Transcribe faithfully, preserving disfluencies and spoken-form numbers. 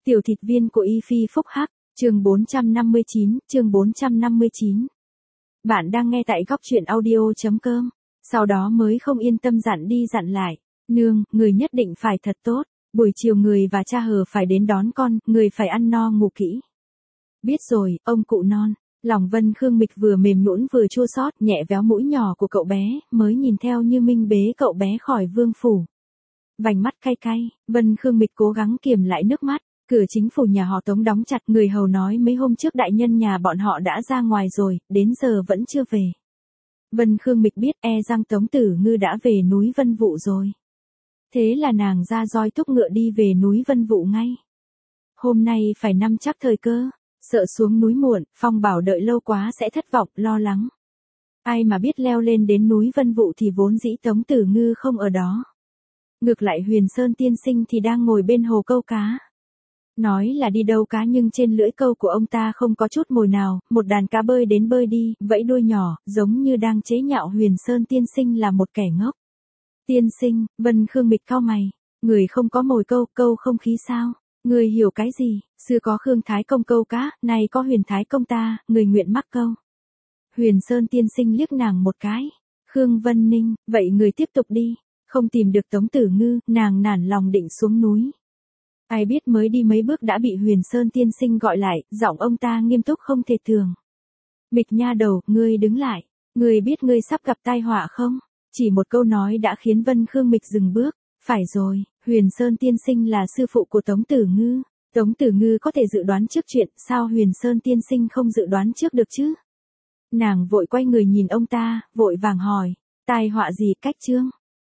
Tiểu thịt viên của Y Phi Phúc Hắc, chương bốn trăm năm mươi chín, chương bốn trăm năm mươi chín. Bạn đang nghe tại góc truyện audio chấm com, sau đó mới không yên tâm dặn đi dặn lại. Nương, người nhất định phải thật tốt, buổi chiều người và cha hờ phải đến đón con, người phải ăn no ngủ kỹ. Biết rồi, ông cụ non. Lòng Vân Khương Mịch vừa mềm nhũn vừa chua xót, nhẹ véo mũi nhỏ của cậu bé, mới nhìn theo Như Minh bế cậu bé khỏi vương phủ. Vành mắt cay cay, Vân Khương Mịch cố gắng kiềm lại nước mắt. Cửa chính phủ nhà họ Tống đóng chặt, người hầu nói mấy hôm trước đại nhân nhà bọn họ đã ra ngoài rồi, đến giờ vẫn chưa về. Vân Khương Mịch biết e rằng Tống Tử Ngư đã về núi Vân Vũ rồi. Thế là nàng ra roi thúc ngựa đi về núi Vân Vũ ngay. Hôm nay phải nắm chắc thời cơ, sợ xuống núi muộn, Phong Bảo đợi lâu quá sẽ thất vọng, lo lắng. Ai mà biết leo lên đến núi Vân Vũ thì vốn dĩ Tống Tử Ngư không ở đó. Ngược lại Huyền Sơn tiên sinh thì đang ngồi bên hồ câu cá. Nói là đi đâu cá nhưng trên lưỡi câu của ông ta không có chút mồi nào, một đàn cá bơi đến bơi đi, vẫy đuôi nhỏ, giống như đang chế nhạo Huyền Sơn tiên sinh là một kẻ ngốc. Tiên sinh, Vân Khương Mịch cau mày, người không có mồi câu, câu không khí sao? Người hiểu cái gì? Xưa có Khương Thái Công câu cá, nay có Huyền Thái Công ta, người nguyện mắc câu. Huyền Sơn tiên sinh liếc nàng một cái. Khương Vân Ninh, vậy người tiếp tục đi. Không tìm được Tống Tử Ngư, nàng nản lòng định xuống núi. Ai biết mới đi mấy bước đã bị Huyền Sơn tiên sinh gọi lại, giọng ông ta nghiêm túc không thể thường. Mịch nha đầu, ngươi đứng lại. Ngươi biết ngươi sắp gặp tai họa không? Chỉ một câu nói đã khiến Vân Khương Mịch dừng bước. Phải rồi, Huyền Sơn tiên sinh là sư phụ của Tống Tử Ngư. Tống Tử Ngư có thể dự đoán trước chuyện, sao Huyền Sơn tiên sinh không dự đoán trước được chứ? Nàng vội quay người nhìn ông ta, vội vàng hỏi. Tai họa gì cách chương?